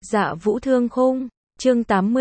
Dạ Vũ Thương Khung, chương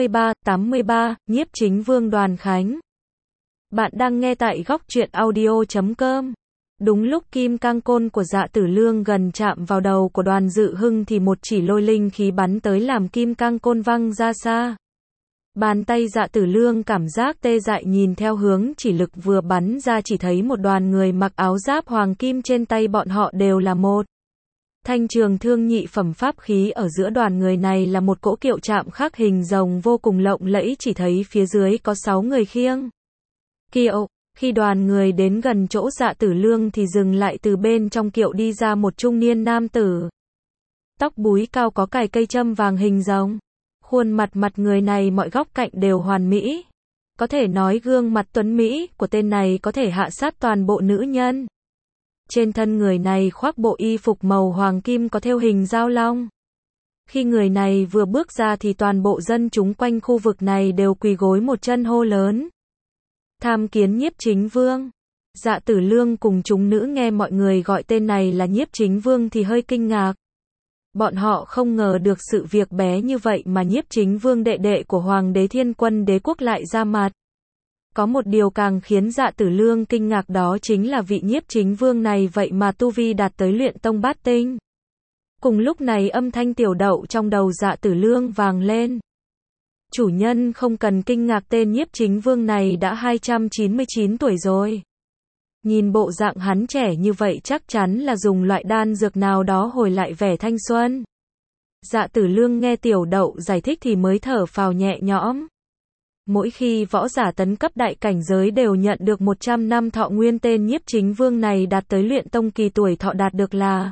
83, Nhiếp Chính Vương Đoàn Khánh. Bạn đang nghe tại góc truyện audio.com. Đúng lúc kim cang côn của Dạ Tử Lương gần chạm vào đầu của Đoàn Dự Hưng thì một chỉ lôi linh khí bắn tới làm kim cang côn văng ra xa. Bàn tay Dạ Tử Lương cảm giác tê dại nhìn theo hướng chỉ lực vừa bắn ra, chỉ thấy một đoàn người mặc áo giáp hoàng kim, trên tay bọn họ đều là một thanh trường thương nhị phẩm pháp khí, ở giữa đoàn người này là một cỗ kiệu chạm khắc hình rồng vô cùng lộng lẫy, chỉ thấy phía dưới có 6 người khiêng kiệu. Khi đoàn người đến gần chỗ Dạ Tử Lương thì dừng lại, từ bên trong kiệu đi ra một trung niên nam tử. Tóc búi cao, có cài cây châm vàng hình rồng. Khuôn mặt người này mọi góc cạnh đều hoàn mỹ. Có thể nói gương mặt tuấn mỹ của tên này có thể hạ sát toàn bộ nữ nhân. Trên thân người này khoác bộ y phục màu hoàng kim có thêu hình dao long. Khi người này vừa bước ra thì toàn bộ dân chúng quanh khu vực này đều quỳ gối một chân hô lớn: tham kiến Nhiếp Chính Vương. Dạ Tử Lương cùng chúng nữ nghe mọi người gọi tên này là Nhiếp Chính Vương thì hơi kinh ngạc. Bọn họ không ngờ được sự việc bé như vậy mà Nhiếp Chính Vương, đệ đệ của Hoàng đế Thiên Quân Đế quốc, lại ra mặt. Có một điều càng khiến Dạ Tử Lương kinh ngạc, đó chính là vị Nhiếp Chính Vương này vậy mà tu vi đạt tới luyện tông bát tinh. Cùng lúc này âm thanh tiểu đậu trong đầu Dạ Tử Lương vang lên: chủ nhân không cần kinh ngạc, tên Nhiếp Chính Vương này đã 299 tuổi rồi. Nhìn bộ dạng hắn trẻ như vậy chắc chắn là dùng loại đan dược nào đó hồi lại vẻ thanh xuân. Dạ Tử Lương nghe tiểu đậu giải thích thì mới thở phào nhẹ nhõm. Mỗi khi võ giả tấn cấp đại cảnh giới đều nhận được 100 năm thọ nguyên, tên Nhiếp Chính Vương này đạt tới luyện tông kỳ, tuổi thọ đạt được là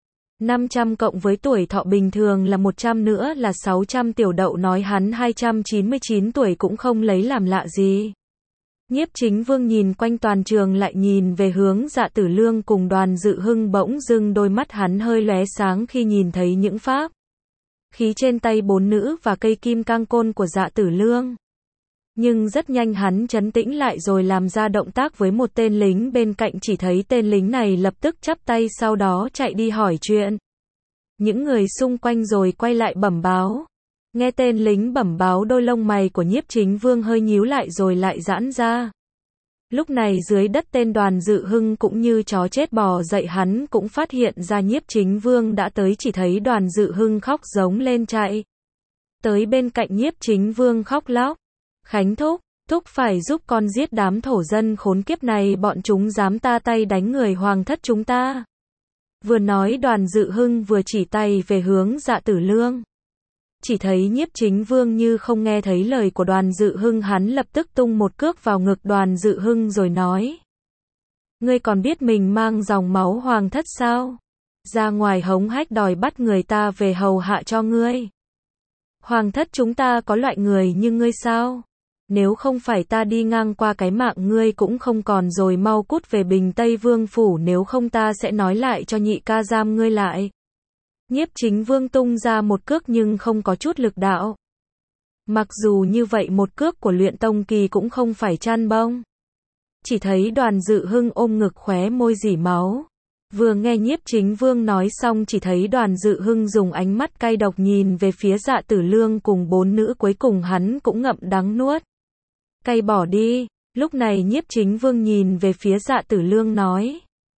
500 cộng với tuổi thọ bình thường là 100 nữa là 600. Tiểu đậu nói hắn 299 tuổi cũng không lấy làm lạ gì. Nhiếp Chính Vương nhìn quanh toàn trường lại nhìn về hướng Dạ Tử Lương cùng Đoàn Dự Hưng, bỗng dưng đôi mắt hắn hơi lóe sáng khi nhìn thấy những pháp khí trên tay bốn nữ và cây kim cang côn của Dạ Tử Lương. Nhưng rất nhanh hắn trấn tĩnh lại rồi làm ra động tác với một tên lính bên cạnh, chỉ thấy tên lính này lập tức chắp tay, sau đó chạy đi hỏi chuyện những người xung quanh rồi quay lại bẩm báo. Nghe tên lính bẩm báo, đôi lông mày của Nhiếp Chính Vương hơi nhíu lại rồi lại giãn ra. Lúc này dưới đất tên Đoàn Dự Hưng cũng như chó chết bò dậy, hắn cũng phát hiện ra Nhiếp Chính Vương đã tới, chỉ thấy Đoàn Dự Hưng khóc giống lên chạy tới bên cạnh Nhiếp Chính Vương khóc lóc: Khánh thúc, thúc phải giúp con giết đám thổ dân khốn kiếp này, bọn chúng dám ta tay đánh người hoàng thất chúng ta. Vừa nói Đoàn Dự Hưng vừa chỉ tay về hướng Dạ Tử Lương. Chỉ thấy Nhiếp Chính Vương như không nghe thấy lời của Đoàn Dự Hưng, hắn lập tức tung một cước vào ngực Đoàn Dự Hưng rồi nói: ngươi còn biết mình mang dòng máu hoàng thất sao? Ra ngoài hống hách đòi bắt người ta về hầu hạ cho ngươi. Hoàng thất chúng ta có loại người như ngươi sao? Nếu không phải ta đi ngang qua, cái mạng ngươi cũng không còn rồi, mau cút về Bình Tây Vương phủ, nếu không ta sẽ nói lại cho nhị ca giam ngươi lại. Nhiếp Chính Vương tung ra một cước nhưng không có chút lực đạo. Mặc dù như vậy một cước của luyện tông kỳ cũng không phải chăn bông. Chỉ thấy Đoàn Dự Hưng ôm ngực khóe môi rỉ máu. Vừa nghe Nhiếp Chính Vương nói xong, chỉ thấy Đoàn Dự Hưng dùng ánh mắt cay độc nhìn về phía Dạ Tử Lương cùng bốn nữ, cuối cùng hắn cũng ngậm đắng nuốt cay bỏ đi. Lúc này Nhiếp Chính Vương nhìn về phía Dạ Tử Lương nói: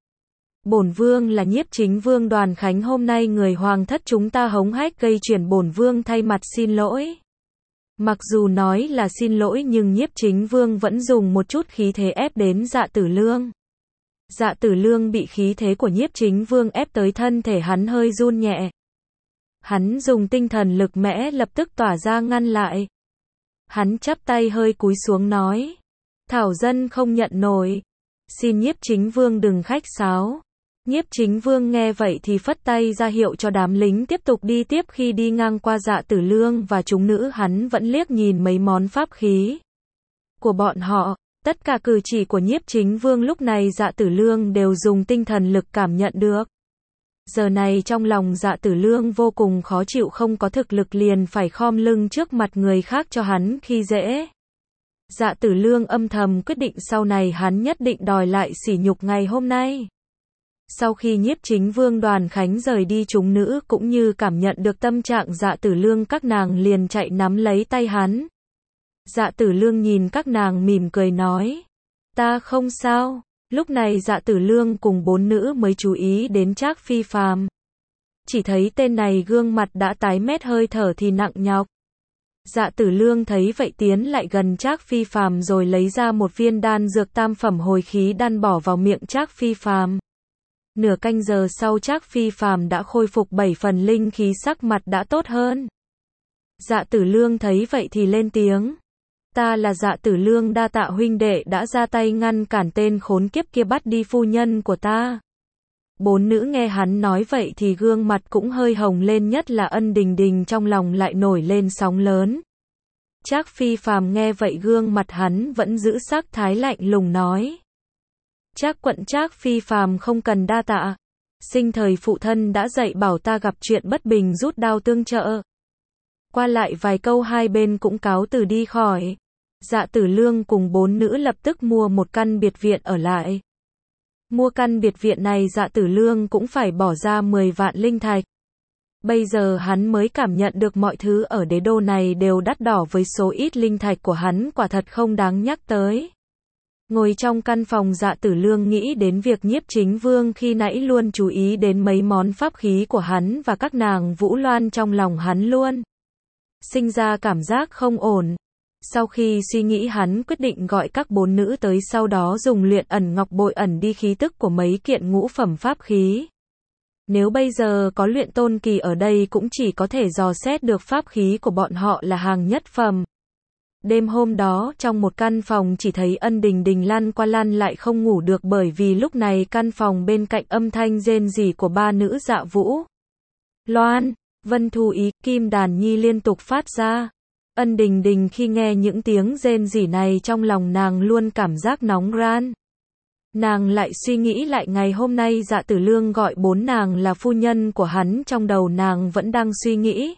bổn vương là Nhiếp Chính Vương Đoàn Khánh, hôm nay người hoàng thất chúng ta hống hách gây chuyện, bổn vương thay mặt xin lỗi. Mặc dù nói là xin lỗi nhưng Nhiếp Chính Vương vẫn dùng một chút khí thế ép đến Dạ Tử Lương. Dạ Tử Lương bị khí thế của Nhiếp Chính Vương ép tới thân thể hắn hơi run nhẹ. Hắn dùng tinh thần lực mẽ lập tức tỏa ra ngăn lại. Hắn chắp tay hơi cúi xuống nói: thảo dân không nhận nổi, xin Nhiếp Chính Vương đừng khách sáo. Nhiếp Chính Vương nghe vậy thì phất tay ra hiệu cho đám lính tiếp tục đi tiếp. Khi đi ngang qua Dạ Tử Lương và chúng nữ, hắn vẫn liếc nhìn mấy món pháp khí của bọn họ. Tất cả cử chỉ của Nhiếp Chính Vương lúc này Dạ Tử Lương đều dùng tinh thần lực cảm nhận được. Giờ này trong lòng Dạ Tử Lương vô cùng khó chịu, không có thực lực liền phải khom lưng trước mặt người khác cho hắn khi dễ. Dạ Tử Lương âm thầm quyết định sau này hắn nhất định đòi lại sỉ nhục ngày hôm nay. Sau khi Nhiếp Chính Vương Đoàn Khánh rời đi, chúng nữ cũng như cảm nhận được tâm trạng Dạ Tử Lương, các nàng liền chạy nắm lấy tay hắn. Dạ Tử Lương nhìn các nàng mỉm cười nói, ta không sao. Lúc này Dạ Tử Lương cùng bốn nữ mới chú ý đến Trác Phi Phàm. Chỉ thấy tên này gương mặt đã tái mét, hơi thở thì nặng nhọc. Dạ Tử Lương thấy vậy tiến lại gần Trác Phi Phàm rồi lấy ra một viên đan dược tam phẩm hồi khí đan bỏ vào miệng Trác Phi Phàm. Nửa canh giờ sau Trác Phi Phàm đã khôi phục 7 phần linh khí, sắc mặt đã tốt hơn. Dạ Tử Lương thấy vậy thì lên tiếng. Ta là Dạ Tử Lương, đa tạ huynh đệ đã ra tay ngăn cản tên khốn kiếp kia bắt đi phu nhân của ta. Bốn nữ nghe hắn nói vậy thì gương mặt cũng hơi hồng lên, nhất là Ân Đình Đình trong lòng lại nổi lên sóng lớn. Trác Phi Phàm nghe vậy gương mặt hắn vẫn giữ sắc thái lạnh lùng nói. Trác quận Trác Phi Phàm không cần đa tạ. Sinh thời phụ thân đã dạy bảo ta gặp chuyện bất bình rút đao tương trợ. Qua lại vài câu hai bên cũng cáo từ đi khỏi. Dạ Tử Lương cùng bốn nữ lập tức mua một căn biệt viện ở lại. Mua căn biệt viện này Dạ Tử Lương cũng phải bỏ ra 10 vạn linh thạch. Bây giờ hắn mới cảm nhận được mọi thứ ở đế đô này đều đắt đỏ, với số ít linh thạch của hắn quả thật không đáng nhắc tới. Ngồi trong căn phòng, Dạ Tử Lương nghĩ đến việc Nhiếp Chính Vương khi nãy luôn chú ý đến mấy món pháp khí của hắn và các nàng Vũ Loan, trong lòng hắn luôn sinh ra cảm giác không ổn. Sau khi suy nghĩ, hắn quyết định gọi các bốn nữ tới, sau đó dùng luyện ẩn ngọc bội ẩn đi khí tức của mấy kiện ngũ phẩm pháp khí. Nếu bây giờ có luyện tôn kỳ ở đây cũng chỉ có thể dò xét được pháp khí của bọn họ là hàng nhất phẩm. Đêm hôm đó, trong một căn phòng chỉ thấy Ân Đình Đình lăn qua lăn lại không ngủ được, bởi vì lúc này căn phòng bên cạnh âm thanh rên rỉ của ba nữ Dạ Vũ Loan, Vân Thu Ý, Kim Đàn Nhi liên tục phát ra. Ân Đình Đình khi nghe những tiếng rên rỉ này trong lòng nàng luôn cảm giác nóng ran. Nàng lại suy nghĩ lại ngày hôm nay Dạ Tử Lương gọi bốn nàng là phu nhân của hắn, trong đầu nàng vẫn đang suy nghĩ.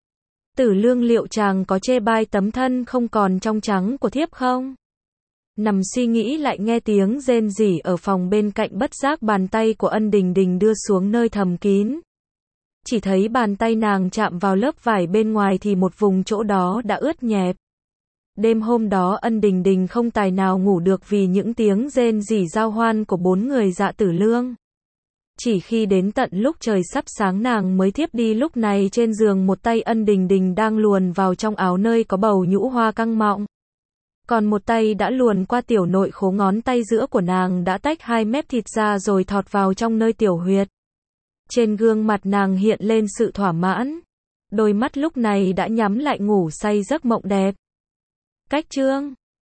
Tử Lương, liệu chàng có chê bai tấm thân không còn trong trắng của thiếp không? Nằm suy nghĩ lại nghe tiếng rên rỉ ở phòng bên cạnh, bất giác bàn tay của Ân Đình Đình đưa xuống nơi thầm kín. Chỉ thấy bàn tay nàng chạm vào lớp vải bên ngoài thì một vùng chỗ đó đã ướt nhẹp. Đêm hôm đó Ân Đình Đình không tài nào ngủ được vì những tiếng rên rỉ giao hoan của bốn người Dạ Tử Lương. Chỉ khi đến tận lúc trời sắp sáng nàng mới thiếp đi. Lúc này trên giường một tay Ân Đình Đình đang luồn vào trong áo nơi có bầu nhũ hoa căng mọng. Còn một tay đã luồn qua tiểu nội khố, ngón tay giữa của nàng đã tách 2 mép thịt ra rồi thọt vào trong nơi tiểu huyệt. Trên gương mặt nàng hiện lên sự thỏa mãn. Đôi mắt lúc này đã nhắm lại ngủ say giấc mộng đẹp. Cách chương